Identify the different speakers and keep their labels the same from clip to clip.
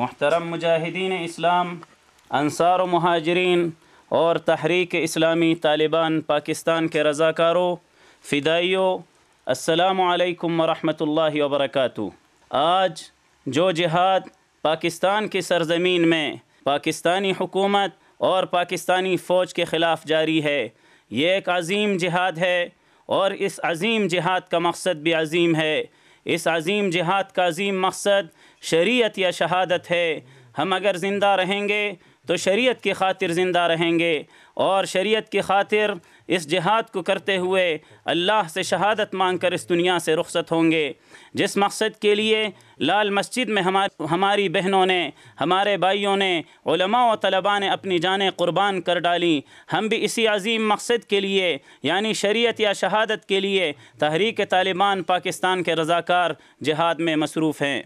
Speaker 1: محترم مجاہدین اسلام، انصار و مہاجرین اور تحریک اسلامی طالبان پاکستان کے رضاکاروں، فدائیوں، السلام علیکم ورحمۃ اللہ وبرکاتہ۔ آج جو جہاد پاکستان کی سرزمین میں پاکستانی حکومت اور پاکستانی فوج کے خلاف جاری ہے، یہ ایک عظیم جہاد ہے اور اس عظیم جہاد کا مقصد بھی عظیم ہے۔ اس عظیم جہاد کا عظیم مقصد شریعت یا شہادت ہے۔ ہم اگر زندہ رہیں گے تو شریعت کی خاطر زندہ رہیں گے، اور شریعت کی خاطر اس جہاد کو کرتے ہوئے اللہ سے شہادت مانگ کر اس دنیا سے رخصت ہوں گے۔ جس مقصد کے لیے لال مسجد میں ہماری بہنوں نے، ہمارے بھائیوں نے، علماء و طلباء نے اپنی جانیں قربان کر ڈالیں، ہم بھی اسی عظیم مقصد کے لیے یعنی شریعت یا شہادت کے لیے تحریک طالبان پاکستان کے رضاکار جہاد میں مصروف ہیں۔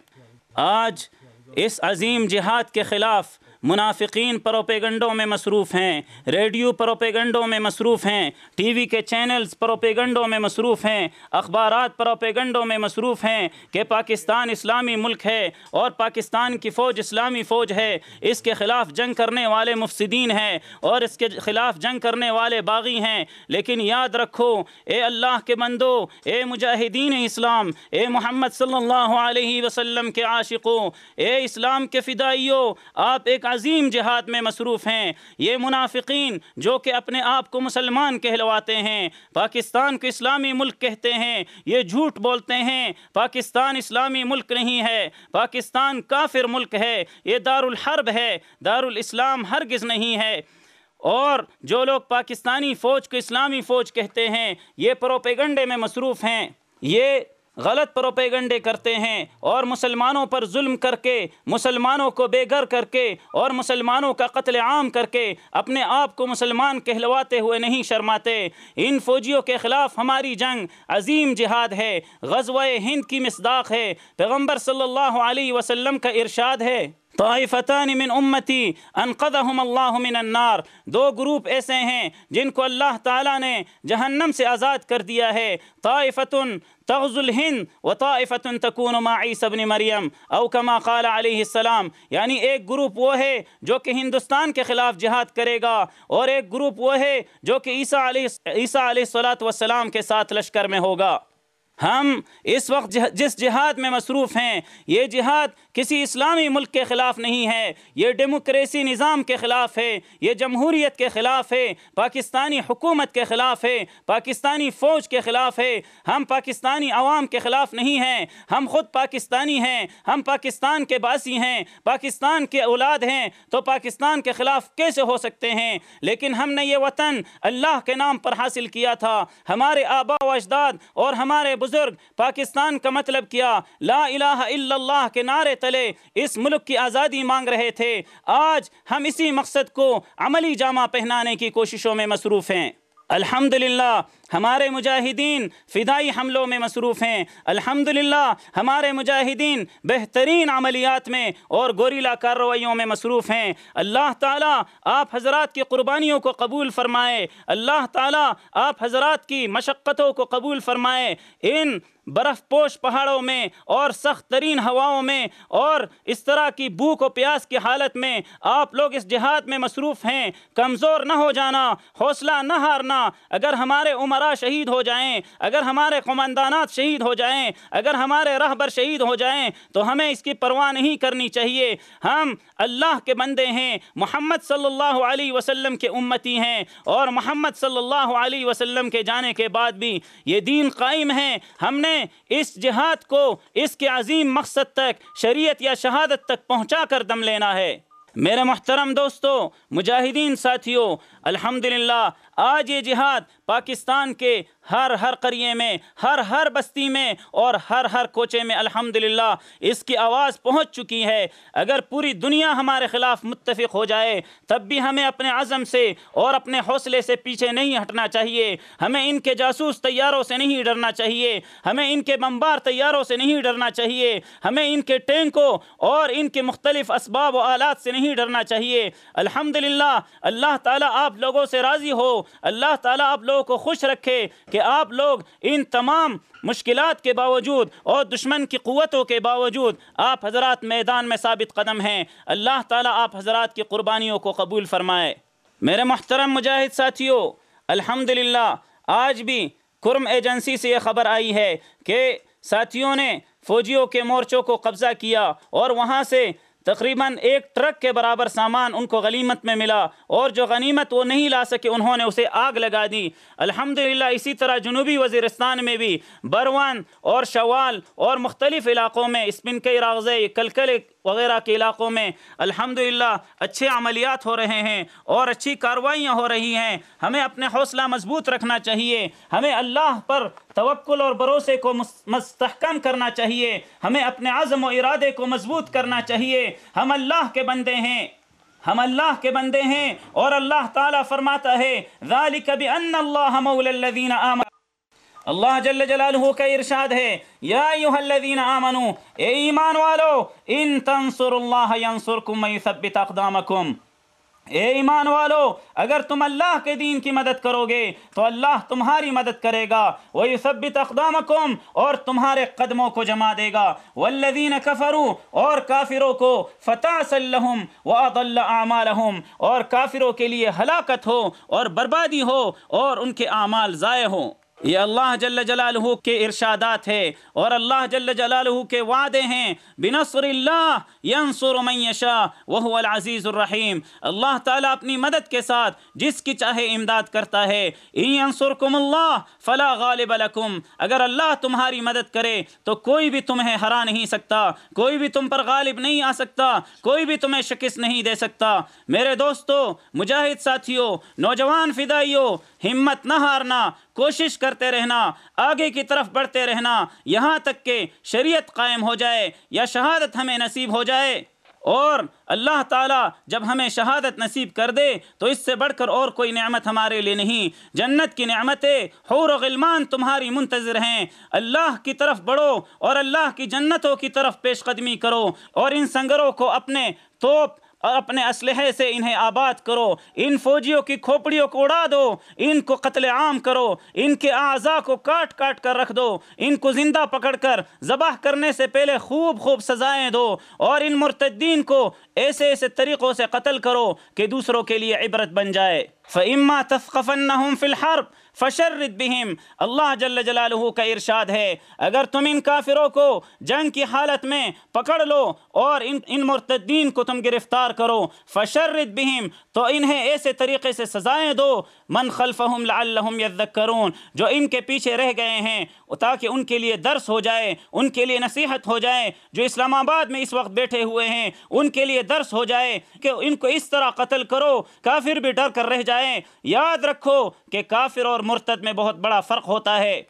Speaker 1: آج اس عظیم جہاد کے خلاف منافقین پروپیگنڈوں میں مصروف ہیں، ریڈیو پروپیگنڈوں میں مصروف ہیں، ٹی وی کے چینلز پروپیگنڈوں میں مصروف ہیں، اخبارات پروپیگنڈوں میں مصروف ہیں کہ پاکستان اسلامی ملک ہے اور پاکستان کی فوج اسلامی فوج ہے، اس کے خلاف جنگ کرنے والے مفسدین ہیں اور اس کے خلاف جنگ کرنے والے باغی ہیں۔ لیکن یاد رکھو اے اللہ کے بندو، اے مجاہدین اسلام، اے محمد صلی اللہ علیہ وسلم کے عاشقوں، اے اسلام کے فدائیوں، آپ ایک عظیم جہاد میں مصروف ہیں۔ یہ منافقین جو کہ اپنے آپ کو مسلمان کہلواتے ہیں، پاکستان کو اسلامی ملک کہتے ہیں، یہ جھوٹ بولتے ہیں۔ پاکستان اسلامی ملک نہیں ہے، پاکستان کافر ملک ہے، یہ دار الحرب ہے، دار الاسلام ہرگز نہیں ہے۔ اور جو لوگ پاکستانی فوج کو اسلامی فوج کہتے ہیں، یہ پروپیگنڈے میں مصروف ہیں، یہ غلط پروپیگنڈے کرتے ہیں اور مسلمانوں پر ظلم کر کے، مسلمانوں کو بے گھر کر کے اور مسلمانوں کا قتل عام کر کے اپنے آپ کو مسلمان کہلواتے ہوئے نہیں شرماتے۔ ان فوجیوں کے خلاف ہماری جنگ عظیم جہاد ہے، غزوہ ہند کی مصداق ہے۔ پیغمبر صلی اللہ علیہ وسلم کا ارشاد ہے، طائفتان من امتی انقذہم اللہ من النار۔ دو گروپ ایسے ہیں جن کو اللہ تعالیٰ نے جہنم سے آزاد کر دیا ہے، طائفۃ تغزو الہند و طائفۃ تکون مع عیسی ابن مریم او کما قال علیہ السلام، یعنی ایک گروپ وہ ہے جو کہ ہندوستان کے خلاف جہاد کرے گا، اور ایک گروپ وہ ہے جو کہ عیسیٰ علیہ السلام کے ساتھ لشکر میں ہوگا۔ ہم اس وقت جس جہاد میں مصروف ہیں، یہ جہاد کسی اسلامی ملک کے خلاف نہیں ہے، یہ ڈیموکریسی نظام کے خلاف ہے، یہ جمہوریت کے خلاف ہے، پاکستانی حکومت کے خلاف ہے، پاکستانی فوج کے خلاف ہے۔ ہم پاکستانی عوام کے خلاف نہیں ہیں، ہم خود پاکستانی ہیں، ہم پاکستان کے باسی ہیں، پاکستان کے اولاد ہیں، تو پاکستان کے خلاف کیسے ہو سکتے ہیں؟ لیکن ہم نے یہ وطن اللہ کے نام پر حاصل کیا تھا۔ ہمارے آباء و اجداد اور ہمارے بزرگ پاکستان کا مطلب کیا لا الہ الا اللہ کے نعرے تلے اس ملک کی آزادی مانگ رہے تھے۔ آج ہم اسی مقصد کو عملی جامہ پہنانے کی کوششوں میں مصروف ہیں۔ الحمدللہ ہمارے مجاہدین فدائی حملوں میں مصروف ہیں، الحمدللہ ہمارے مجاہدین بہترین عملیات میں اور گوریلا کارروائیوں میں مصروف ہیں۔ اللہ تعالیٰ آپ حضرات کی قربانیوں کو قبول فرمائے، اللہ تعالیٰ آپ حضرات کی مشقتوں کو قبول فرمائے۔ ان برف پوش پہاڑوں میں اور سخت ترین ہواؤں میں اور اس طرح کی بھوک و پیاس کی حالت میں آپ لوگ اس جہاد میں مصروف ہیں۔ کمزور نہ ہو جانا، حوصلہ نہ ہارنا۔ اگر ہمارے عمراء شہید ہو جائیں، اگر ہمارے قماندانات شہید ہو جائیں، اگر ہمارے رہبر شہید ہو جائیں تو ہمیں اس کی پرواہ نہیں کرنی چاہیے۔ ہم اللہ کے بندے ہیں، محمد صلی اللہ علیہ وسلم کے امتی ہیں، اور محمد صلی اللہ علیہ وسلم کے جانے کے بعد بھی یہ دین قائم ہے۔ ہم نے اس جہاد کو اس کے عظیم مقصد تک، شریعت یا شہادت تک پہنچا کر دم لینا ہے۔ میرے محترم دوستو، مجاہدین ساتھیوں، الحمدللہ آج یہ جہاد پاکستان کے ہر قریے میں، ہر بستی میں اور ہر کوچے میں الحمدللہ اس کی آواز پہنچ چکی ہے۔ اگر پوری دنیا ہمارے خلاف متفق ہو جائے تب بھی ہمیں اپنے عزم سے اور اپنے حوصلے سے پیچھے نہیں ہٹنا چاہیے۔ ہمیں ان کے جاسوس طیاروں سے نہیں ڈرنا چاہیے، ہمیں ان کے بمبار طیاروں سے نہیں ڈرنا چاہیے، ہمیں ان کے ٹینکوں اور ان کے مختلف اسباب و آلات سے نہیں ڈرنا چاہیے۔ الحمدللہ اللہ تعالیٰ آپ لوگوں سے راضی ہو، اللہ تعالیٰ آپ لوگوں لوگوں کو خوش رکھے کہ آپ لوگ ان تمام مشکلات کے باوجود اور دشمن کی قوتوں کے باوجود آپ حضرات میدان میں ثابت قدم ہیں۔ اللہ تعالیٰ آپ حضرات کی قربانیوں کو قبول فرمائے۔ میرے محترم مجاہد ساتھیوں، الحمدللہ آج بھی کرم ایجنسی سے یہ خبر آئی ہے کہ ساتھیوں نے فوجیوں کے مورچوں کو قبضہ کیا اور وہاں سے تقریباً 1 ٹرک کے برابر سامان ان کو غنیمت میں ملا، اور جو غنیمت وہ نہیں لا سکے انہوں نے اسے آگ لگا دی۔ الحمدللہ اسی طرح جنوبی وزیرستان میں بھی بروان اور شوال اور مختلف علاقوں میں اسپنکئی راغزے کلکل وغیرہ کے علاقوں میں الحمدللہ اچھے عملیات ہو رہے ہیں اور اچھی کارروائیاں ہو رہی ہیں۔ ہمیں اپنے حوصلہ مضبوط رکھنا چاہیے، ہمیں اللہ پر توکل اور بھروسے کو مستحکم کرنا چاہیے، ہمیں اپنے عزم و ارادے کو مضبوط کرنا چاہیے۔ ہم اللہ کے بندے ہیں، ہم اللہ کے بندے ہیں، اور اللہ تعالیٰ فرماتا ہے ذَلِكَ بِأَنَّ اللَّهَ مَوْلَى الَّذِينَ آمَنُوا۔ اللہ جل جلالہ کا ارشاد ہے یا ایھا الذین آمنوا، اے ایمان والو، ان تنصروا اللہ ینصرکم ویثبت اقدامکم، اے ایمان والو اگر تم اللہ کے دین کی مدد کرو گے تو اللہ تمہاری مدد کرے گا، وَيُثَبِّتْ أَقْدَامَكُمْ اور تمہارے قدموں کو جما دے گا، وَالَّذِينَ كَفَرُوا اور کافروں کو فَتَعْسًا لَهُمْ وَأَضَلَّ أَعْمَالَهُمْ اور کافروں کے لیے ہلاکت ہو اور بربادی ہو اور ان کے اعمال ضائع ہوں۔ یہ اللہ جل جلالہ کے ارشادات ہے اور اللہ جل جلالہ کے وعدے ہیں، بنصر اللہ ینصر من یشاء وہو العزیز الرحیم۔ اللہ تعالیٰ اپنی مدد کے ساتھ جس کی چاہے امداد کرتا ہے۔ ان ینصرکم اللہ فلا غالب لکم، اگر اللہ تمہاری مدد کرے تو کوئی بھی تمہیں ہرا نہیں سکتا، کوئی بھی تم پر غالب نہیں آ سکتا، کوئی بھی تمہیں شکست نہیں دے سکتا۔ میرے دوستو، مجاہد ساتھیوں، نوجوان فدائیوں، ہمت نہ ہارنا، کوشش کرتے رہنا، آگے کی طرف بڑھتے رہنا، یہاں تک کہ شریعت قائم ہو جائے یا شہادت ہمیں نصیب ہو جائے۔ اور اللہ تعالیٰ جب ہمیں شہادت نصیب کر دے تو اس سے بڑھ کر اور کوئی نعمت ہمارے لیے نہیں۔ جنت کی نعمتیں، حور و غلمان تمہاری منتظر ہیں۔ اللہ کی طرف بڑھو اور اللہ کی جنتوں کی طرف پیش قدمی کرو، اور ان سنگروں کو اپنے توپ اور اپنے اسلحے سے انہیں آباد کرو، ان فوجیوں کی کھوپڑیوں کو اڑا دو، ان کو قتل عام کرو، ان کے اعضاء کو کاٹ کاٹ کر رکھ دو، ان کو زندہ پکڑ کر ذبح کرنے سے پہلے خوب خوب سزائیں دو، اور ان مرتدین کو ایسے ایسے طریقوں سے قتل کرو کہ دوسروں کے لیے عبرت بن جائے۔ فَإِمَّا تَثْقَفَنَّهُمْ فِي الْحَرْبِ فَشَرِّدْ بِهِمْ، اللہ جل جلالہ کا ارشاد ہے اگر تم ان کافروں کو جنگ کی حالت میں پکڑ لو اور ان مرتدین کو تم گرفتار کرو، فَشَرِّدْ بِهِمْ تو انہیں ایسے طریقے سے سزائیں دو، من خلفہم لعلہم یذکرون، جو ان کے پیچھے رہ گئے ہیں تاکہ ان کے لیے درس ہو جائے، ان کے لیے نصیحت ہو جائے، جو اسلام آباد میں اس وقت بیٹھے ہوئے ہیں ان کے لیے درس ہو جائے کہ ان کو اس طرح قتل کرو کافر بھی ڈر کر رہ جائیں۔ یاد رکھو کہ کافر اور مرتد میں بہت بڑا فرق ہوتا ہے۔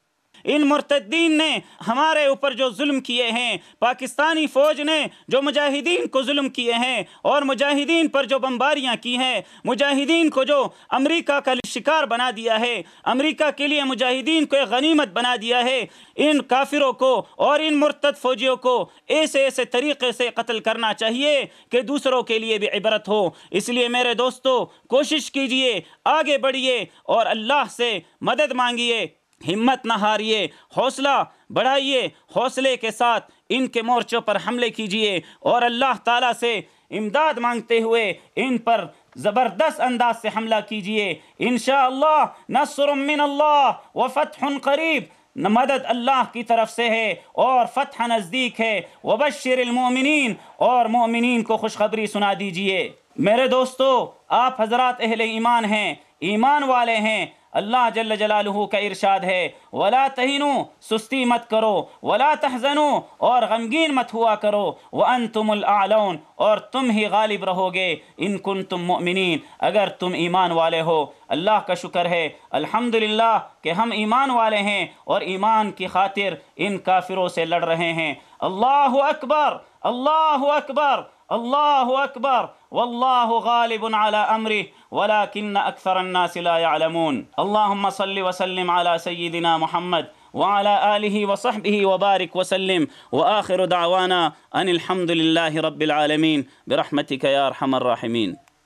Speaker 1: ان مرتدین نے ہمارے اوپر جو ظلم کیے ہیں، پاکستانی فوج نے جو مجاہدین کو ظلم کیے ہیں اور مجاہدین پر جو بمباریاں کی ہیں، مجاہدین کو جو امریکہ کا شکار بنا دیا ہے، امریکہ کے لیے مجاہدین کو ایک غنیمت بنا دیا ہے، ان کافروں کو اور ان مرتد فوجیوں کو ایسے ایسے طریقے سے قتل کرنا چاہیے کہ دوسروں کے لیے بھی عبرت ہو۔ اس لیے میرے دوستو، کوشش کیجئے، آگے بڑھیے اور اللہ سے مدد مانگیے، ہمت نہ ہاریے، حوصلہ بڑھائیے، حوصلے کے ساتھ ان کے مورچوں پر حملے کیجئے اور اللہ تعالیٰ سے امداد مانگتے ہوئے ان پر زبردست انداز سے حملہ کیجئے۔ انشاءاللہ نصر من اللہ وفتح قریب، مدد اللہ کی طرف سے ہے اور فتح نزدیک ہے۔ وبشر المؤمنین، اور مومنین کو خوشخبری سنا دیجئے۔ میرے دوستو، آپ حضرات اہل ایمان ہیں، ایمان والے ہیں۔ اللہ جل جلالہ کا ارشاد ہے وَلَا تَهِنُوا، سستی مت کرو، وَلَا تَحْزَنُوا اور غمگین مت ہوا کرو، وَأَنْتُمُ الْأَعْلَوْنَ اور تم ہی غالب رہو گے، ان کنتم مؤمنین، اگر تم ایمان والے ہو۔ اللہ کا شکر ہے الحمدللہ کہ ہم ایمان والے ہیں اور ایمان کی خاطر ان کافروں سے لڑ رہے ہیں۔ اللہ اکبر، اللہ اکبر، اللہ اکبر، واللہ غالب على امره ولكن اکثر الناس لا يعلمون۔ اللهم صل وسلم على سيدنا محمد وعلى آله وصحبه وبارك وسلم، وآخر دعوانا ان الحمد لله رب العالمين برحمتك يا ارحم الراحمين۔